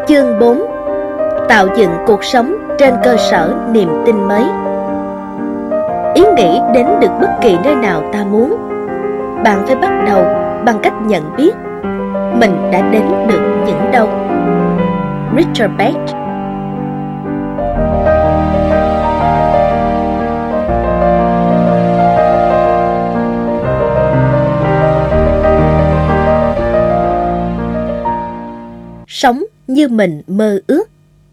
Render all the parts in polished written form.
Chương 4. Tạo dựng cuộc sống trên cơ sở niềm tin mới. Ý nghĩ đến được bất kỳ nơi nào ta muốn. Bạn phải bắt đầu bằng cách nhận biết mình đã đến được những đâu. Richard Bach. Sống như mình mơ ước.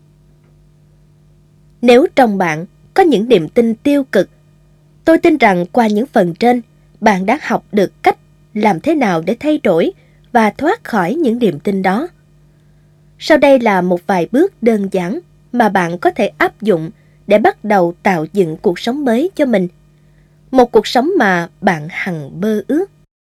Nếu trong bạn có những niềm tin tiêu cực, tôi tin rằng qua những phần trên, bạn đã học được cách làm thế nào để thay đổi và thoát khỏi những niềm tin đó. Sau đây là một vài bước đơn giản mà bạn có thể áp dụng để bắt đầu tạo dựng cuộc sống mới cho mình. Một cuộc sống mà bạn hằng mơ ước.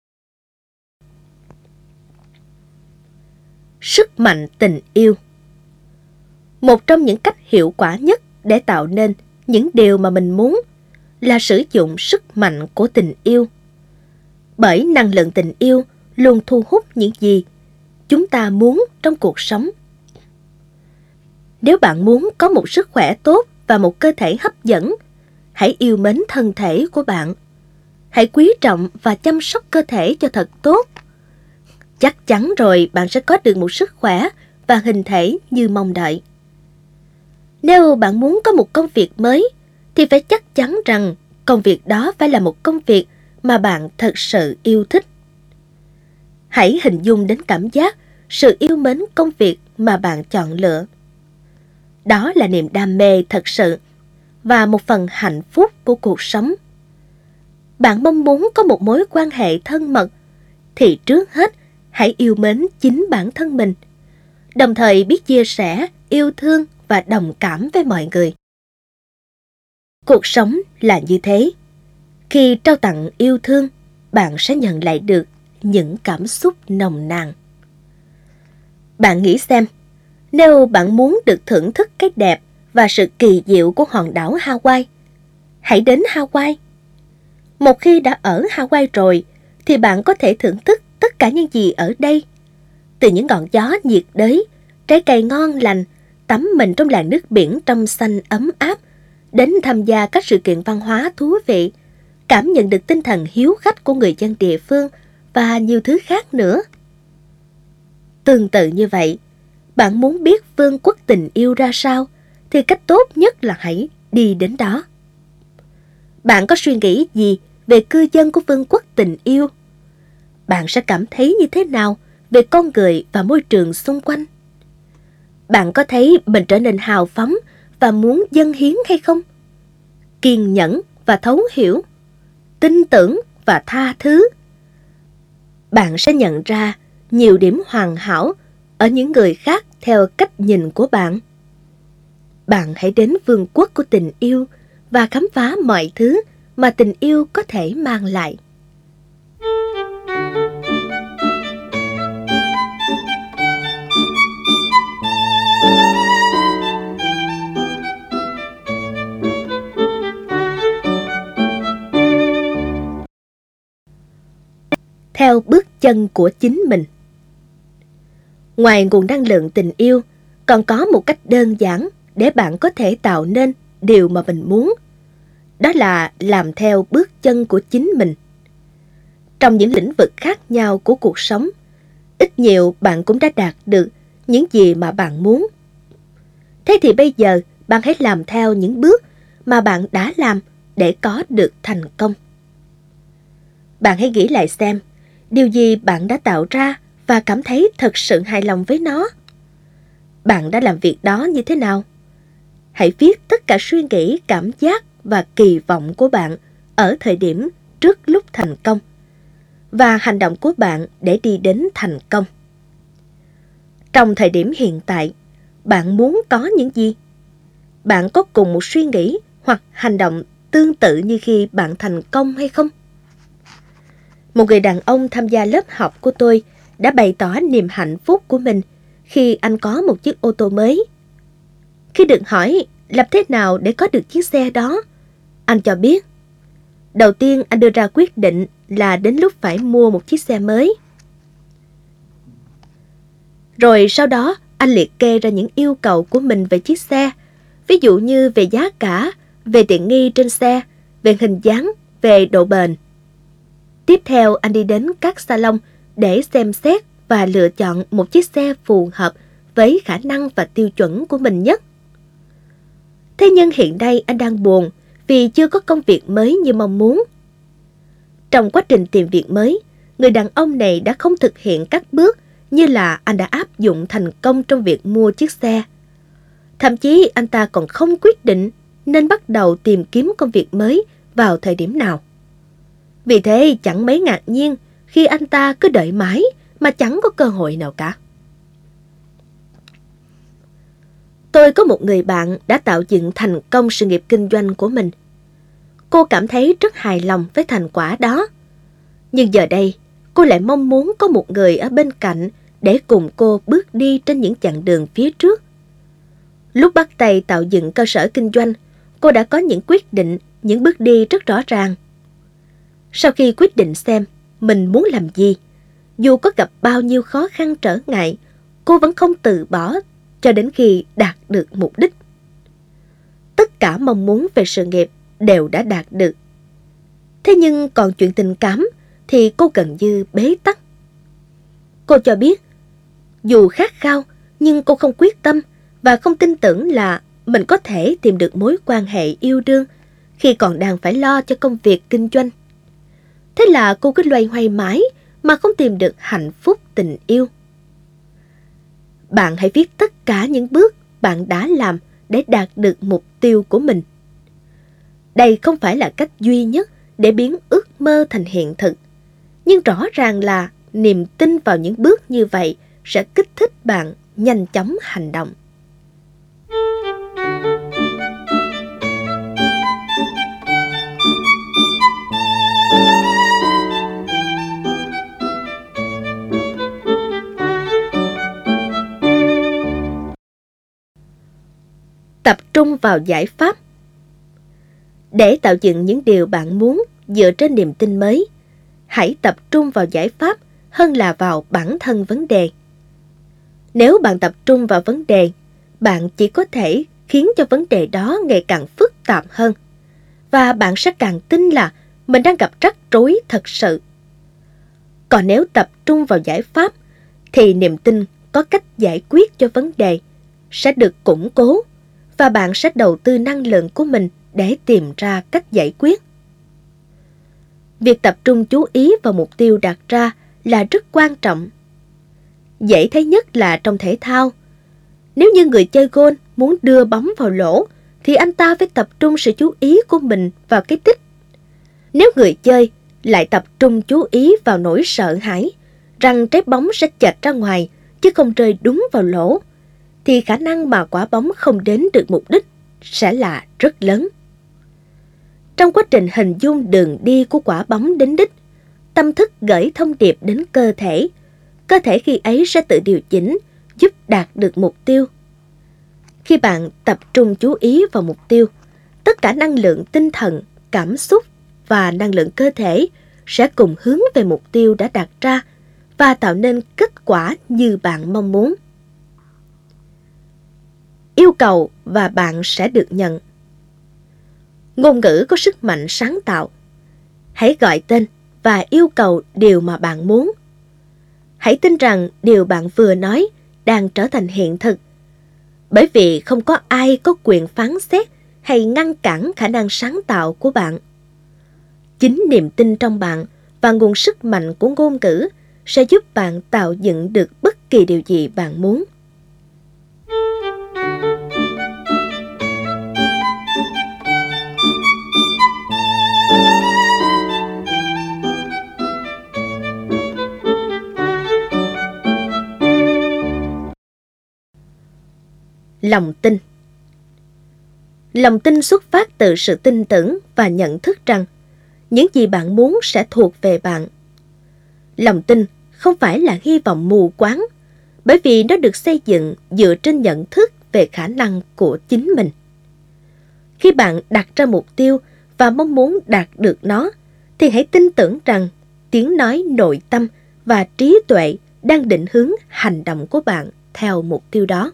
Sức mạnh tình yêu. Một trong những cách hiệu quả nhất để tạo nên những điều mà mình muốn là sử dụng sức mạnh của tình yêu. Bởi năng lượng tình yêu luôn thu hút những gì chúng ta muốn trong cuộc sống. Nếu bạn muốn có một sức khỏe tốt và một cơ thể hấp dẫn, hãy yêu mến thân thể của bạn. Hãy quý trọng và chăm sóc cơ thể cho thật tốt. Chắc chắn rồi bạn sẽ có được một sức khỏe và hình thể như mong đợi. Nếu bạn muốn có một công việc mới, thì phải chắc chắn rằng công việc đó phải là một công việc mà bạn thật sự yêu thích. Hãy hình dung đến cảm giác sự yêu mến công việc mà bạn chọn lựa. Đó là niềm đam mê thật sự và một phần hạnh phúc của cuộc sống. Bạn mong muốn có một mối quan hệ thân mật, thì trước hết hãy yêu mến chính bản thân mình, đồng thời biết chia sẻ, yêu thương và đồng cảm với mọi người. Cuộc sống là như thế. Khi trao tặng yêu thương, bạn sẽ nhận lại được những cảm xúc nồng nàn. Bạn nghĩ xem, nếu bạn muốn được thưởng thức cái đẹp và sự kỳ diệu của hòn đảo Hawaii, hãy đến Hawaii. Một khi đã ở Hawaii rồi, thì bạn có thể thưởng thức tất cả những gì ở đây. Từ những ngọn gió nhiệt đới, trái cây ngon lành, tắm mình trong làn nước biển trong xanh ấm áp, đến tham gia các sự kiện văn hóa thú vị, cảm nhận được tinh thần hiếu khách của người dân địa phương và nhiều thứ khác nữa. Tương tự như vậy, bạn muốn biết vương quốc tình yêu ra sao, thì cách tốt nhất là hãy đi đến đó. Bạn có suy nghĩ gì về cư dân của vương quốc tình yêu? Bạn sẽ cảm thấy như thế nào về con người và môi trường xung quanh? Bạn có thấy mình trở nên hào phóng và muốn dâng hiến hay không? Kiên nhẫn và thấu hiểu, tin tưởng và tha thứ. Bạn sẽ nhận ra nhiều điểm hoàn hảo ở những người khác theo cách nhìn của bạn. Bạn hãy đến vương quốc của tình yêu và khám phá mọi thứ mà tình yêu có thể mang lại. Theo bước chân của chính mình. Ngoài nguồn năng lượng tình yêu, còn có một cách đơn giản để bạn có thể tạo nên điều mà mình muốn. Đó là làm theo bước chân của chính mình. Trong những lĩnh vực khác nhau của cuộc sống, ít nhiều bạn cũng đã đạt được những gì mà bạn muốn. Thế thì bây giờ bạn hãy làm theo những bước mà bạn đã làm để có được thành công. Bạn hãy nghĩ lại xem, điều gì bạn đã tạo ra và cảm thấy thật sự hài lòng với nó. Bạn đã làm việc đó như thế nào? Hãy viết tất cả suy nghĩ, cảm giác và kỳ vọng của bạn ở thời điểm trước lúc thành công và hành động của bạn để đi đến thành công. Trong thời điểm hiện tại, bạn muốn có những gì? Bạn có cùng một suy nghĩ hoặc hành động tương tự như khi bạn thành công hay không? Một người đàn ông tham gia lớp học của tôi đã bày tỏ niềm hạnh phúc của mình khi anh có một chiếc ô tô mới. Khi được hỏi làm thế nào để có được chiếc xe đó, anh cho biết, đầu tiên anh đưa ra quyết định là đến lúc phải mua một chiếc xe mới. Rồi sau đó anh liệt kê ra những yêu cầu của mình về chiếc xe, ví dụ như về giá cả, về tiện nghi trên xe, về hình dáng, về độ bền. Tiếp theo anh đi đến các salon để xem xét và lựa chọn một chiếc xe phù hợp với khả năng và tiêu chuẩn của mình nhất. Thế nhưng hiện nay anh đang buồn vì chưa có công việc mới như mong muốn. Trong quá trình tìm việc mới, người đàn ông này đã không thực hiện các bước như là anh đã áp dụng thành công trong việc mua chiếc xe. Thậm chí anh ta còn không quyết định nên bắt đầu tìm kiếm công việc mới vào thời điểm nào. Vì thế chẳng mấy ngạc nhiên khi anh ta cứ đợi mãi mà chẳng có cơ hội nào cả. Tôi có một người bạn đã tạo dựng thành công sự nghiệp kinh doanh của mình. Cô cảm thấy rất hài lòng với thành quả đó. Nhưng giờ đây, cô lại mong muốn có một người ở bên cạnh để cùng cô bước đi trên những chặng đường phía trước. Lúc bắt tay tạo dựng cơ sở kinh doanh, cô đã có những quyết định, những bước đi rất rõ ràng. Sau khi quyết định xem mình muốn làm gì, dù có gặp bao nhiêu khó khăn trở ngại, cô vẫn không từ bỏ cho đến khi đạt được mục đích. Tất cả mong muốn về sự nghiệp đều đã đạt được. Thế nhưng còn chuyện tình cảm thì cô gần như bế tắc. Cô cho biết, dù khát khao nhưng cô không quyết tâm và không tin tưởng là mình có thể tìm được mối quan hệ yêu đương khi còn đang phải lo cho công việc kinh doanh. Thế là cô cứ loay hoay mãi mà không tìm được hạnh phúc tình yêu. Bạn hãy viết tất cả những bước bạn đã làm để đạt được mục tiêu của mình. Đây không phải là cách duy nhất để biến ước mơ thành hiện thực, nhưng rõ ràng là niềm tin vào những bước như vậy sẽ kích thích bạn nhanh chóng hành động. Tập trung vào giải pháp. Để tạo dựng những điều bạn muốn dựa trên niềm tin mới, hãy tập trung vào giải pháp hơn là vào bản thân vấn đề. Nếu bạn tập trung vào vấn đề, bạn chỉ có thể khiến cho vấn đề đó ngày càng phức tạp hơn, và bạn sẽ càng tin là mình đang gặp rắc rối thật sự. Còn nếu tập trung vào giải pháp, thì niềm tin có cách giải quyết cho vấn đề sẽ được củng cố, và bạn sẽ đầu tư năng lượng của mình để tìm ra cách giải quyết. Việc tập trung chú ý vào mục tiêu đặt ra là rất quan trọng. Dễ thấy nhất là trong thể thao. Nếu như người chơi golf muốn đưa bóng vào lỗ, thì anh ta phải tập trung sự chú ý của mình vào cái tích. Nếu người chơi lại tập trung chú ý vào nỗi sợ hãi rằng trái bóng sẽ chệch ra ngoài chứ không rơi đúng vào lỗ, thì khả năng mà quả bóng không đến được mục đích sẽ là rất lớn. Trong quá trình hình dung đường đi của quả bóng đến đích, tâm thức gửi thông điệp đến cơ thể khi ấy sẽ tự điều chỉnh, giúp đạt được mục tiêu. Khi bạn tập trung chú ý vào mục tiêu, tất cả năng lượng tinh thần, cảm xúc và năng lượng cơ thể sẽ cùng hướng về mục tiêu đã đặt ra và tạo nên kết quả như bạn mong muốn. Yêu cầu và bạn sẽ được nhận. Ngôn ngữ có sức mạnh sáng tạo. Hãy gọi tên và yêu cầu điều mà bạn muốn. Hãy tin rằng điều bạn vừa nói đang trở thành hiện thực, bởi vì không có ai có quyền phán xét hay ngăn cản khả năng sáng tạo của bạn. Chính niềm tin trong bạn và nguồn sức mạnh của ngôn ngữ sẽ giúp bạn tạo dựng được bất kỳ điều gì bạn muốn. Lòng tin. Lòng tin xuất phát từ sự tin tưởng và nhận thức rằng những gì bạn muốn sẽ thuộc về bạn. Lòng tin không phải là hy vọng mù quáng, bởi vì nó được xây dựng dựa trên nhận thức về khả năng của chính mình. Khi bạn đặt ra mục tiêu và mong muốn đạt được nó, thì hãy tin tưởng rằng tiếng nói nội tâm và trí tuệ đang định hướng hành động của bạn theo mục tiêu đó.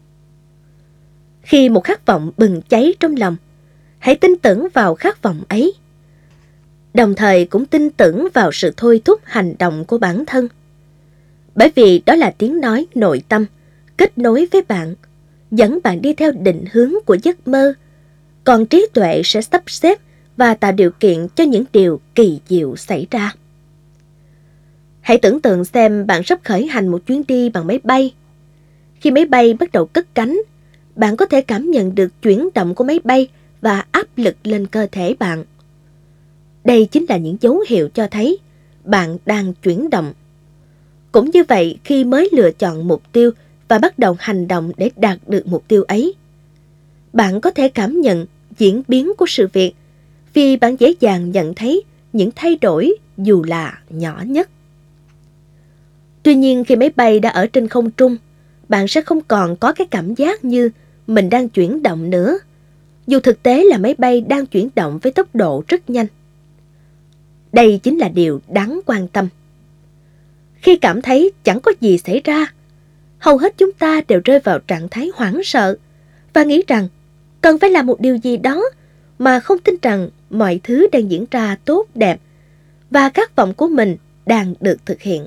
Khi một khát vọng bừng cháy trong lòng, hãy tin tưởng vào khát vọng ấy. Đồng thời cũng tin tưởng vào sự thôi thúc hành động của bản thân. Bởi vì đó là tiếng nói nội tâm, kết nối với bạn, dẫn bạn đi theo định hướng của giấc mơ, còn trí tuệ sẽ sắp xếp và tạo điều kiện cho những điều kỳ diệu xảy ra. Hãy tưởng tượng xem bạn sắp khởi hành một chuyến đi bằng máy bay. Khi máy bay bắt đầu cất cánh, bạn có thể cảm nhận được chuyển động của máy bay và áp lực lên cơ thể bạn. Đây chính là những dấu hiệu cho thấy bạn đang chuyển động. Cũng như vậy, khi mới lựa chọn mục tiêu và bắt đầu hành động để đạt được mục tiêu ấy, bạn có thể cảm nhận diễn biến của sự việc vì bạn dễ dàng nhận thấy những thay đổi dù là nhỏ nhất. Tuy nhiên, khi máy bay đã ở trên không trung, bạn sẽ không còn có cái cảm giác như mình đang chuyển động nữa, dù thực tế là máy bay đang chuyển động với tốc độ rất nhanh. Đây chính là điều đáng quan tâm. Khi cảm thấy chẳng có gì xảy ra, hầu hết chúng ta đều rơi vào trạng thái hoảng sợ và nghĩ rằng cần phải làm một điều gì đó mà không tin rằng mọi thứ đang diễn ra tốt đẹp và khát vọng của mình đang được thực hiện.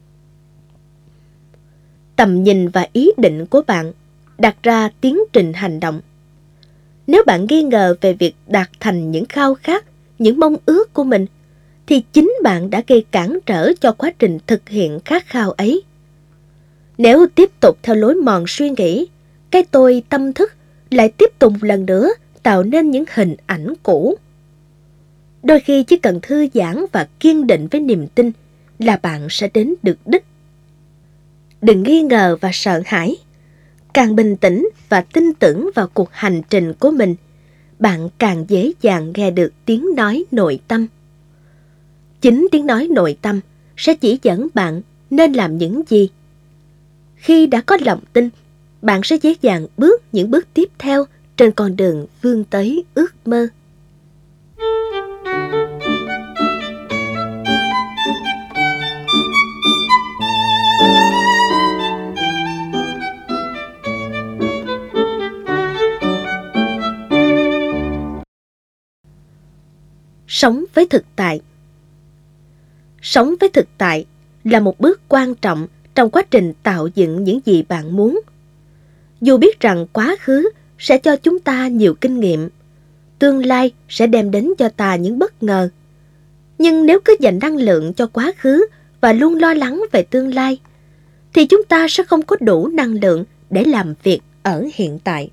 Tầm nhìn và ý định của bạn đặt ra tiến trình hành động. Nếu bạn nghi ngờ về việc đạt thành những khao khát, những mong ước của mình, thì chính bạn đã gây cản trở cho quá trình thực hiện khát khao ấy. Nếu tiếp tục theo lối mòn suy nghĩ, cái tôi tâm thức lại tiếp tục lần nữa tạo nên những hình ảnh cũ. Đôi khi chỉ cần thư giãn và kiên định với niềm tin là bạn sẽ đến được đích. Đừng nghi ngờ và sợ hãi. Càng bình tĩnh và tin tưởng vào cuộc hành trình của mình, bạn càng dễ dàng nghe được tiếng nói nội tâm. Chính tiếng nói nội tâm sẽ chỉ dẫn bạn nên làm những gì. Khi đã có lòng tin, bạn sẽ dễ dàng bước những bước tiếp theo trên con đường vươn tới ước mơ. Sống với thực tại. Sống với thực tại là một bước quan trọng trong quá trình tạo dựng những gì bạn muốn. Dù biết rằng quá khứ sẽ cho chúng ta nhiều kinh nghiệm, tương lai sẽ đem đến cho ta những bất ngờ. Nhưng nếu cứ dành năng lượng cho quá khứ và luôn lo lắng về tương lai, thì chúng ta sẽ không có đủ năng lượng để làm việc ở hiện tại.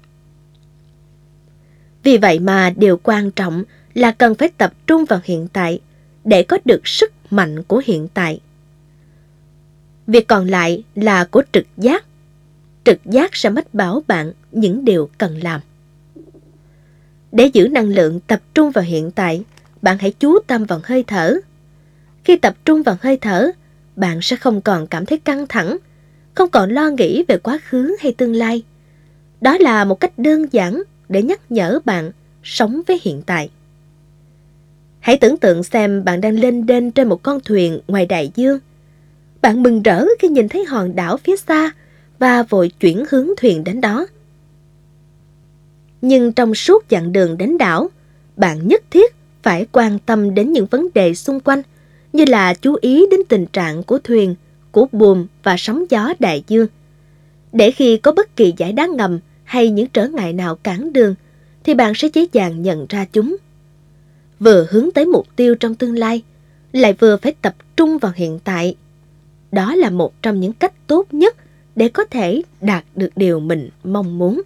Vì vậy mà điều quan trọng là cần phải tập trung vào hiện tại để có được sức mạnh của hiện tại. Việc còn lại là của trực giác. Trực giác sẽ mách bảo bạn những điều cần làm. Để giữ năng lượng tập trung vào hiện tại, bạn hãy chú tâm vào hơi thở. Khi tập trung vào hơi thở, bạn sẽ không còn cảm thấy căng thẳng, không còn lo nghĩ về quá khứ hay tương lai. Đó là một cách đơn giản để nhắc nhở bạn sống với hiện tại. Hãy tưởng tượng xem bạn đang lênh đênh trên một con thuyền ngoài đại dương. Bạn mừng rỡ khi nhìn thấy hòn đảo phía xa và vội chuyển hướng thuyền đến đó. Nhưng trong suốt chặng đường đến đảo, bạn nhất thiết phải quan tâm đến những vấn đề xung quanh, như là chú ý đến tình trạng của thuyền, của buồm và sóng gió đại dương. Để khi có bất kỳ dải đá ngầm hay những trở ngại nào cản đường, thì bạn sẽ dễ dàng nhận ra chúng. Vừa hướng tới mục tiêu trong tương lai, lại vừa phải tập trung vào hiện tại. Đó là một trong những cách tốt nhất để có thể đạt được điều mình mong muốn.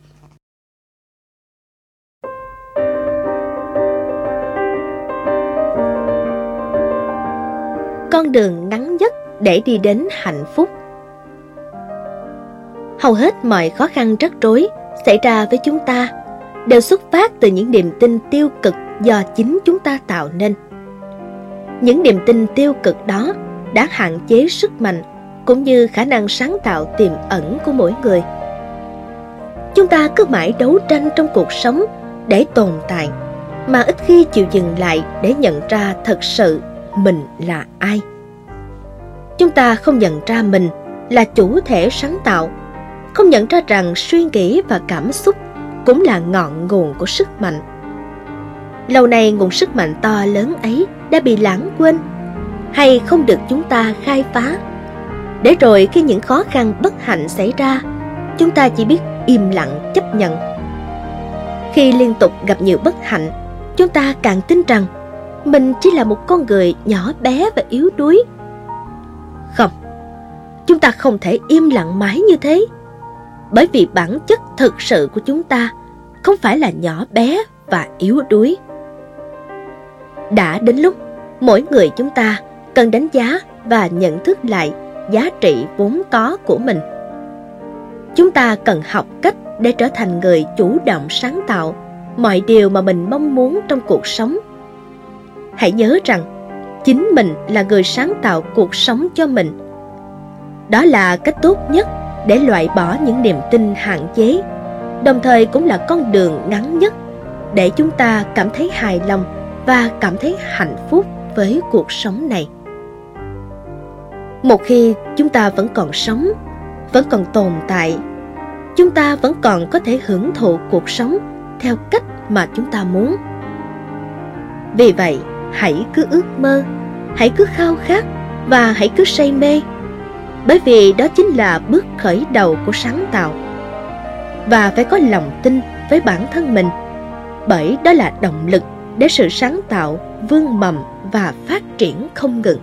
Con đường ngắn nhất để đi đến hạnh phúc. Hầu hết mọi khó khăn rắc rối xảy ra với chúng ta đều xuất phát từ những niềm tin tiêu cực do chính chúng ta tạo nên. Những niềm tin tiêu cực đó đã hạn chế sức mạnh cũng như khả năng sáng tạo tiềm ẩn của mỗi người. Chúng ta cứ mãi đấu tranh trong cuộc sống để tồn tại, mà ít khi chịu dừng lại để nhận ra thật sự mình là ai. Chúng ta không nhận ra mình là chủ thể sáng tạo, không nhận ra rằng suy nghĩ và cảm xúc cũng là ngọn nguồn của sức mạnh. Lâu nay nguồn sức mạnh to lớn ấy đã bị lãng quên hay không được chúng ta khai phá. Để rồi khi những khó khăn bất hạnh xảy ra, chúng ta chỉ biết im lặng chấp nhận. Khi liên tục gặp nhiều bất hạnh, chúng ta càng tin rằng mình chỉ là một con người nhỏ bé và yếu đuối. Không, chúng ta không thể im lặng mãi như thế, bởi vì bản chất thực sự của chúng ta không phải là nhỏ bé và yếu đuối. Đã đến lúc mỗi người chúng ta cần đánh giá và nhận thức lại giá trị vốn có của mình. Chúng ta cần học cách để trở thành người chủ động sáng tạo mọi điều mà mình mong muốn trong cuộc sống. Hãy nhớ rằng chính mình là người sáng tạo cuộc sống cho mình. Đó là cách tốt nhất để loại bỏ những niềm tin hạn chế, đồng thời cũng là con đường ngắn nhất để chúng ta cảm thấy hài lòng và cảm thấy hạnh phúc với cuộc sống này. Một khi chúng ta vẫn còn sống, vẫn còn tồn tại, chúng ta vẫn còn có thể hưởng thụ cuộc sống theo cách mà chúng ta muốn. Vì vậy, hãy cứ ước mơ, hãy cứ khao khát và hãy cứ say mê, bởi vì đó chính là bước khởi đầu của sáng tạo. Và phải có lòng tin với bản thân mình, bởi đó là động lực để sự sáng tạo vươn mầm và phát triển không ngừng.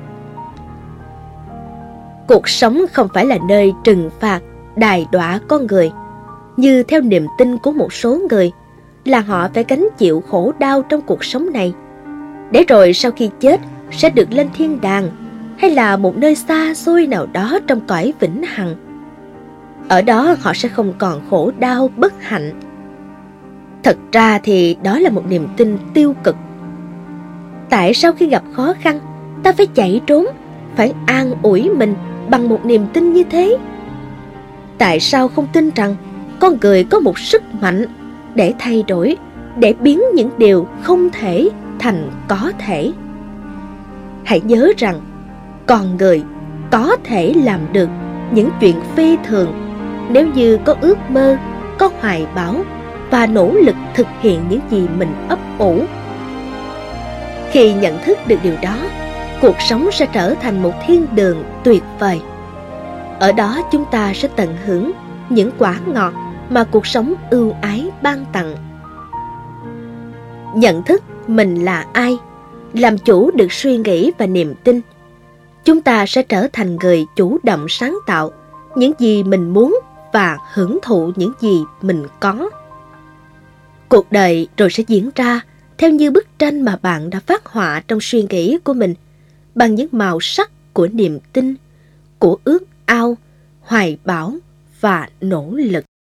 Cuộc sống không phải là nơi trừng phạt, đày đọa con người, như theo niềm tin của một số người là họ phải gánh chịu khổ đau trong cuộc sống này, để rồi sau khi chết sẽ được lên thiên đàng hay là một nơi xa xôi nào đó trong cõi vĩnh hằng. Ở đó họ sẽ không còn khổ đau bất hạnh. Thật ra thì đó là một niềm tin tiêu cực. Tại sao khi gặp khó khăn ta phải chạy trốn, phải an ủi mình bằng một niềm tin như thế? Tại sao không tin rằng con người có một sức mạnh để thay đổi, để biến những điều không thể thành có thể? Hãy nhớ rằng con người có thể làm được những chuyện phi thường nếu như có ước mơ, có hoài bão và nỗ lực thực hiện những gì mình ấp ủ. Khi nhận thức được điều đó, cuộc sống sẽ trở thành một thiên đường tuyệt vời. Ở đó chúng ta sẽ tận hưởng những quả ngọt mà cuộc sống ưu ái ban tặng. Nhận thức mình là ai, làm chủ được suy nghĩ và niềm tin, chúng ta sẽ trở thành người chủ động sáng tạo những gì mình muốn và hưởng thụ những gì mình có. Cuộc đời rồi sẽ diễn ra theo như bức tranh mà bạn đã phác họa trong suy nghĩ của mình, bằng những màu sắc của niềm tin, của ước ao, hoài bão và nỗ lực.